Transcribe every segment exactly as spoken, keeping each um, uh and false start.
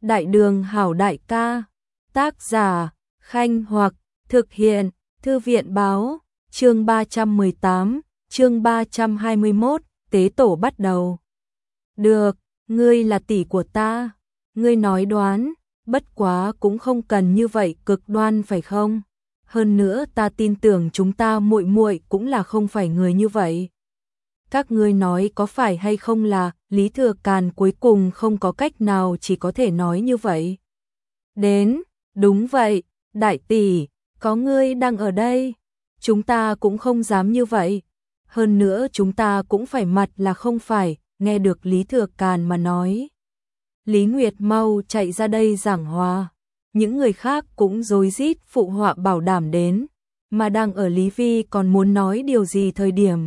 Đại đường hảo đại ca. Tác giả, Khanh Hoặc, thực hiện, Thư viện báo, chương ba trăm mười tám, chương ba trăm hai mươi mốt, tế tổ bắt đầu. Được, ngươi là tỷ của ta, ngươi nói đoán, bất quá cũng không cần như vậy cực đoan phải không? Hơn nữa ta tin tưởng chúng ta muội muội cũng là không phải người như vậy. Các ngươi nói có phải hay không là Lý Thừa Càn cuối cùng không có cách nào chỉ có thể nói như vậy. Đến, đúng vậy, đại tỷ, có ngươi đang ở đây, chúng ta cũng không dám như vậy. Hơn nữa chúng ta cũng phải mặt là không phải, nghe được Lý Thừa Càn mà nói. Lý Nguyệt mau chạy ra đây giảng hòa, những người khác cũng rối rít phụ họa bảo đảm đến, mà đang ở Lý Vi còn muốn nói điều gì thời điểm.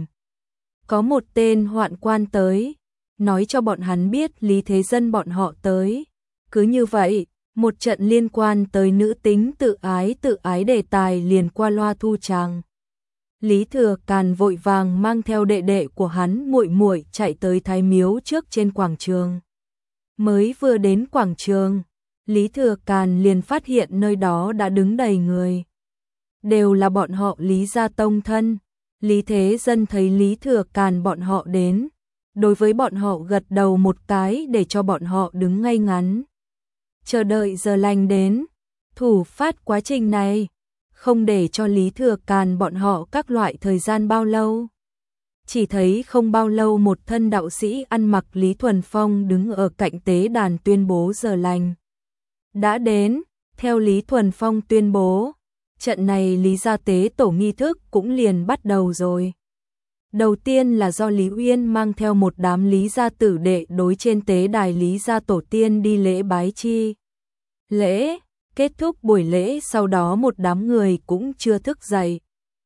Có một tên hoạn quan tới, nói cho bọn hắn biết Lý Thế Dân bọn họ tới. Cứ như vậy, một trận liên quan tới nữ tính tự ái tự ái đề tài liền qua loa thu tràng. Lý Thừa Càn vội vàng mang theo đệ đệ của hắn muội muội chạy tới Thái Miếu trước trên quảng trường. Mới vừa đến quảng trường, Lý Thừa Càn liền phát hiện nơi đó đã đứng đầy người. Đều là bọn họ Lý gia tông thân. Lý Thế Dân thấy Lý Thừa Càn bọn họ đến, đối với bọn họ gật đầu một cái để cho bọn họ đứng ngay ngắn. Chờ đợi giờ lành đến, thủ phát quá trình này, không để cho Lý Thừa Càn bọn họ các loại thời gian bao lâu. Chỉ thấy không bao lâu một thân đạo sĩ ăn mặc Lý Thuần Phong đứng ở cạnh tế đàn tuyên bố giờ lành. Đã đến, theo Lý Thuần Phong tuyên bố, trận này Lý gia tế tổ nghi thức cũng liền bắt đầu rồi. Đầu tiên là do Lý Uyên mang theo một đám Lý gia tử đệ đối trên tế đài Lý gia tổ tiên đi lễ bái chi. Lễ, kết thúc buổi lễ sau đó một đám người cũng chưa thức dậy.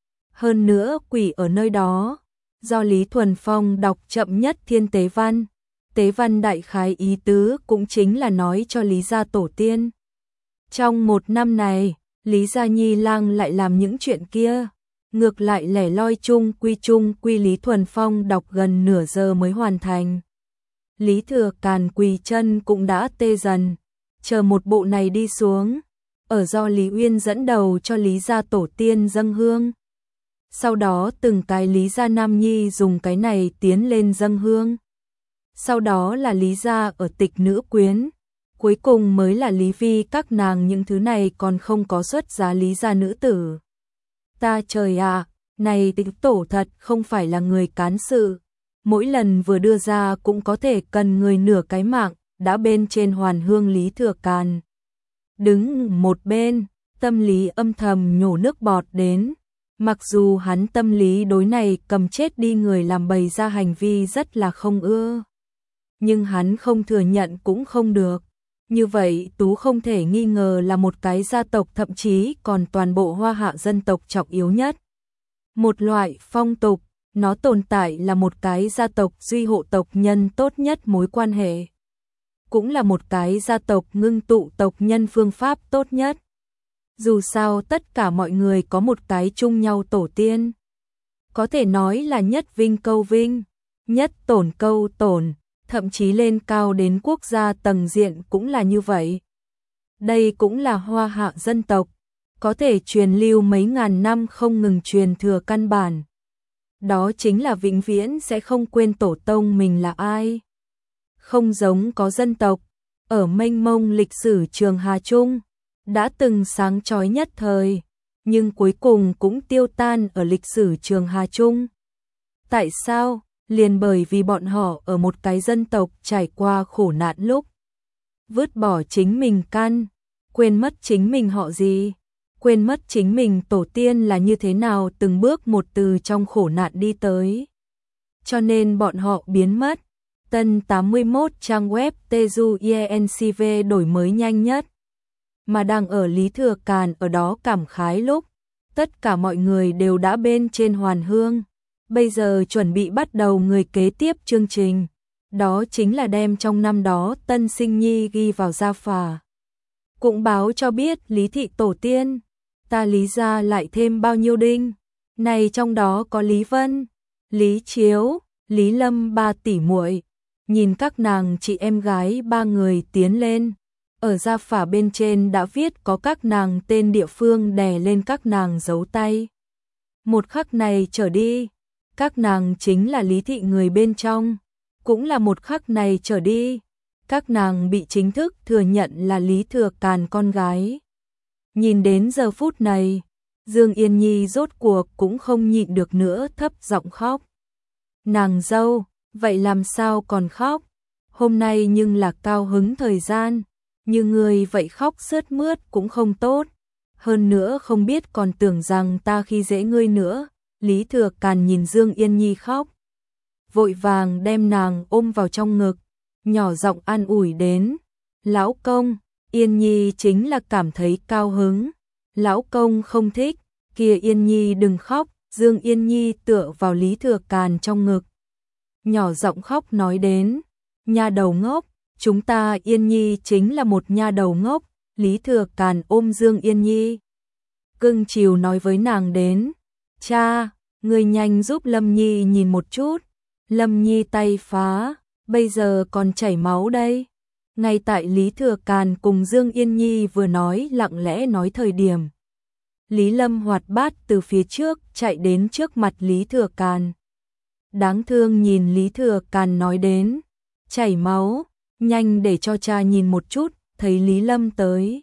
Hơn nữa quỷ ở nơi đó, do Lý Thuần Phong đọc chậm nhất thiên tế văn. Tế văn đại khái ý tứ cũng chính là nói cho Lý gia tổ tiên. Trong một năm này, Lý Gia Nhi Lang lại làm những chuyện kia, ngược lại lẻ loi chung quy chung quy Lý Thuần Phong đọc gần nửa giờ mới hoàn thành. Lý Thừa Càn quỳ chân cũng đã tê dần, chờ một bộ này đi xuống, ở do Lý Uyên dẫn đầu cho Lý gia tổ tiên dâng hương. Sau đó từng cái Lý gia nam nhi dùng cái này tiến lên dâng hương. Sau đó là Lý gia ở tịch nữ quyến. Cuối cùng mới là Lý Vi các nàng những thứ này còn không có xuất giá Lý gia nữ tử. Ta trời ạ, à, này tịch tổ thật không phải là người cán sự. Mỗi lần vừa đưa ra cũng có thể cần người nửa cái mạng, đã bên trên hoàn hương Lý Thừa Càn. Đứng một bên, tâm lý âm thầm nhổ nước bọt đến. Mặc dù hắn tâm lý đối này cầm chết đi người làm bày ra hành vi rất là không ưa. Nhưng hắn không thừa nhận cũng không được. Như vậy Tú không thể nghi ngờ là một cái gia tộc thậm chí còn toàn bộ Hoa Hạ dân tộc trọng yếu nhất. Một loại phong tục, nó tồn tại là một cái gia tộc duy hộ tộc nhân tốt nhất mối quan hệ. Cũng là một cái gia tộc ngưng tụ tộc nhân phương pháp tốt nhất. Dù sao tất cả mọi người có một cái chung nhau tổ tiên. Có thể nói là nhất vinh câu vinh, nhất tổn câu tổn. Thậm chí lên cao đến quốc gia tầng diện cũng là như vậy. Đây cũng là Hoa Hạ dân tộc, có thể truyền lưu mấy ngàn năm không ngừng truyền thừa căn bản. Đó chính là vĩnh viễn sẽ không quên tổ tông mình là ai. Không giống có dân tộc, ở mênh mông lịch sử Trường Hà Trung, đã từng sáng chói nhất thời, nhưng cuối cùng cũng tiêu tan ở lịch sử Trường Hà Trung. Tại sao? Liền bởi vì bọn họ ở một cái dân tộc trải qua khổ nạn lúc. Vứt bỏ chính mình căn, quên mất chính mình họ gì, quên mất chính mình tổ tiên là như thế nào từng bước một từ trong khổ nạn đi tới. Cho nên bọn họ biến mất. Tân tám mươi mốt trang web Teju i en xê vê đổi mới nhanh nhất. Mà đang ở Lý Thừa Càn ở đó cảm khái lúc, tất cả mọi người đều đã bên trên hoàn hương. Bây giờ chuẩn bị bắt đầu người kế tiếp chương trình, đó chính là đem trong năm đó tân sinh nhi ghi vào gia phả. Cũng báo cho biết Lý thị tổ tiên, ta Lý gia lại thêm bao nhiêu đinh, này trong đó có Lý Vân, Lý Chiếu, Lý Lâm ba tỷ muội. Nhìn các nàng chị em gái ba người tiến lên, Ở gia phả bên trên đã viết có các nàng tên địa phương đè lên các nàng dấu tay. Một khắc này trở đi, các nàng chính là Lý thị người bên trong, cũng là một khắc này trở đi, các nàng bị chính thức thừa nhận là Lý Thừa Càn con gái. Nhìn đến giờ phút này, Dương Yên Nhi rốt cuộc cũng không nhịn được nữa thấp giọng khóc. Nàng dâu, vậy làm sao còn khóc? Hôm nay nhưng là cao hứng thời gian, như người vậy khóc sướt mướt cũng không tốt. Hơn nữa không biết còn tưởng rằng ta khi dễ ngươi nữa. Lý Thừa Càn nhìn Dương Yên Nhi khóc, vội vàng đem nàng ôm vào trong ngực, nhỏ giọng an ủi đến. Lão công, Yên Nhi chính là cảm thấy cao hứng. Lão công không thích, kia Yên Nhi đừng khóc. Dương Yên Nhi tựa vào Lý Thừa Càn trong ngực, nhỏ giọng khóc nói đến. Nha đầu ngốc, chúng ta Yên Nhi chính là một nha đầu ngốc. Lý Thừa Càn ôm Dương Yên Nhi, cưng chiều nói với nàng đến. Cha, người nhanh giúp Lâm Nhi nhìn một chút. Lâm Nhi tay phá, bây giờ còn chảy máu đây. Ngay tại Lý Thừa Càn cùng Dương Yên Nhi vừa nói lặng lẽ nói thời điểm, Lý Lâm hoạt bát từ phía trước chạy đến trước mặt Lý Thừa Càn. Đáng thương nhìn Lý Thừa Càn nói đến. Chảy máu, nhanh để cho cha nhìn một chút. Thấy Lý Lâm tới,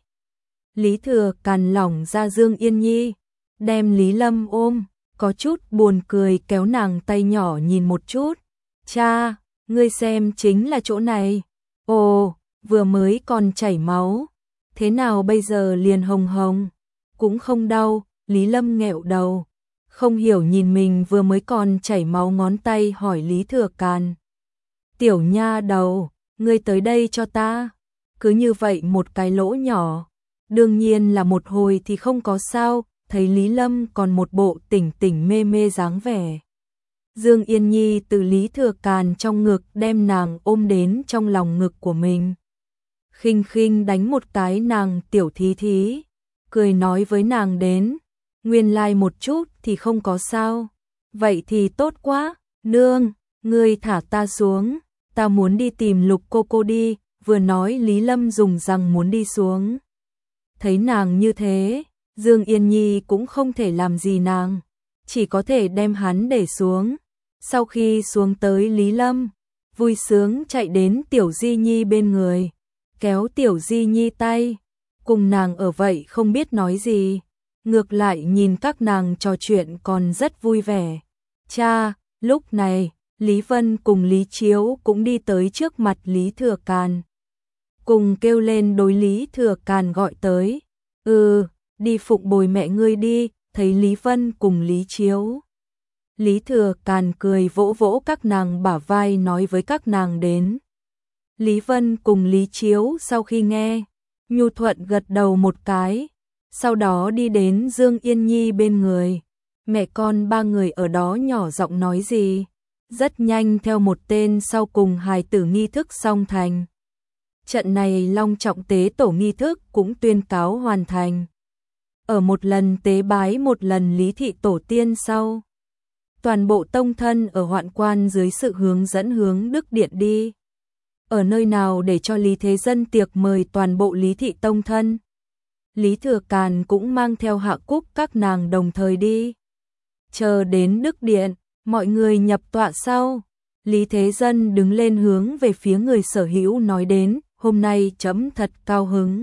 Lý Thừa Càn lỏng ra Dương Yên Nhi, đem Lý Lâm ôm, có chút buồn cười kéo nàng tay nhỏ nhìn một chút. Cha, ngươi xem chính là chỗ này. Ồ, vừa mới còn chảy máu, thế nào bây giờ liền hồng hồng? Cũng không đau. Lý Lâm nghẹo đầu, không hiểu nhìn mình vừa mới còn chảy máu ngón tay hỏi Lý Thừa Càn. Tiểu nha đầu, ngươi tới đây cho ta. Cứ như vậy một cái lỗ nhỏ, đương nhiên là một hồi thì không có sao. Thấy Lý Lâm còn một bộ tỉnh tỉnh mê mê dáng vẻ, Dương Yên Nhi từ Lý Thừa Càn trong ngực đem nàng ôm đến trong lòng ngực của mình, khinh khinh đánh một cái nàng tiểu thí thí, cười nói với nàng đến. Nguyên lai like một chút thì không có sao. Vậy thì tốt quá. Nương, ngươi thả ta xuống, ta muốn đi tìm Lục cô cô đi. Vừa nói Lý Lâm dùng răng muốn đi xuống. Thấy nàng như thế, Dương Yên Nhi cũng không thể làm gì nàng, chỉ có thể đem hắn để xuống. Sau khi xuống tới Lý Lâm, vui sướng chạy đến Tiểu Di Nhi bên người, kéo Tiểu Di Nhi tay, cùng nàng ở vậy không biết nói gì, ngược lại nhìn các nàng trò chuyện còn rất vui vẻ. Cha, lúc này, Lý Vân cùng Lý Chiếu cũng đi tới trước mặt Lý Thừa Càn, cùng kêu lên đối Lý Thừa Càn gọi tới. Ừ, đi phụng bồi mẹ ngươi đi. Thấy Lý Vân cùng Lý Chiếu, Lý Thừa Càn cười vỗ vỗ các nàng bả vai nói với các nàng đến. Lý Vân cùng Lý Chiếu sau khi nghe, nhu thuận gật đầu một cái, sau đó đi đến Dương Yên Nhi bên người. Mẹ con ba người ở đó nhỏ giọng nói gì, rất nhanh theo một tên sau cùng hài tử nghi thức xong thành. Trận này long trọng tế tổ nghi thức cũng tuyên cáo hoàn thành. Ở một lần tế bái một lần Lý thị tổ tiên sau, toàn bộ tông thân ở hoạn quan dưới sự hướng dẫn hướng Đức Điện đi. Ở nơi nào để cho Lý Thế Dân tiệc mời toàn bộ Lý thị tông thân. Lý Thừa Càn cũng mang theo Hạ Cúc các nàng đồng thời đi. Chờ đến Đức Điện, mọi người nhập tọa sau, Lý Thế Dân đứng lên hướng về phía người sở hữu nói đến. Hôm nay chấm thật cao hứng.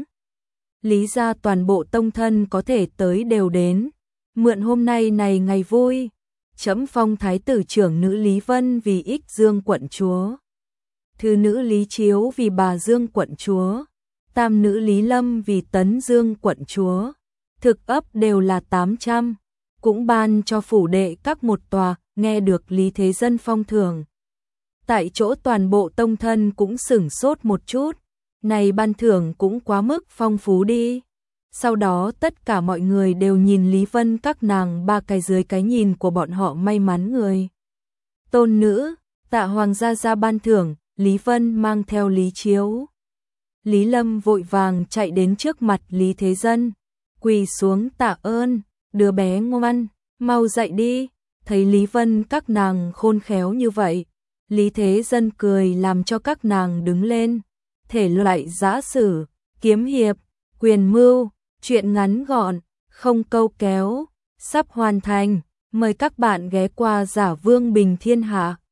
Lý gia toàn bộ tông thân có thể tới đều đến. Mượn hôm nay này ngày vui, chấm phong thái tử trưởng nữ Lý Vân vì ích Dương quận chúa, thứ nữ Lý Chiếu vì bà Dương quận chúa, tam nữ Lý Lâm vì tấn Dương quận chúa. Thực ấp đều là tám trăm, cũng ban cho phủ đệ các một tòa. Nghe được Lý Thế Dân phong thưởng, tại chỗ toàn bộ tông thân cũng sửng sốt một chút. Này ban thưởng cũng quá mức phong phú đi. Sau đó tất cả mọi người đều nhìn Lý Vân các nàng ba cái dưới cái nhìn của bọn họ may mắn người. Tôn nữ, tạ hoàng gia gia ban thưởng. Lý Vân mang theo Lý Chiếu, Lý Lâm vội vàng chạy đến trước mặt Lý Thế Dân, quỳ xuống tạ ơn. Đứa bé ngoan, mau dậy đi. Thấy Lý Vân các nàng khôn khéo như vậy, Lý Thế Dân cười làm cho các nàng đứng lên. Thể loại giã sử, kiếm hiệp, quyền mưu, truyện ngắn gọn, không câu kéo, sắp hoàn thành. Mời các bạn ghé qua Giả Vương Bình Thiên Hạ.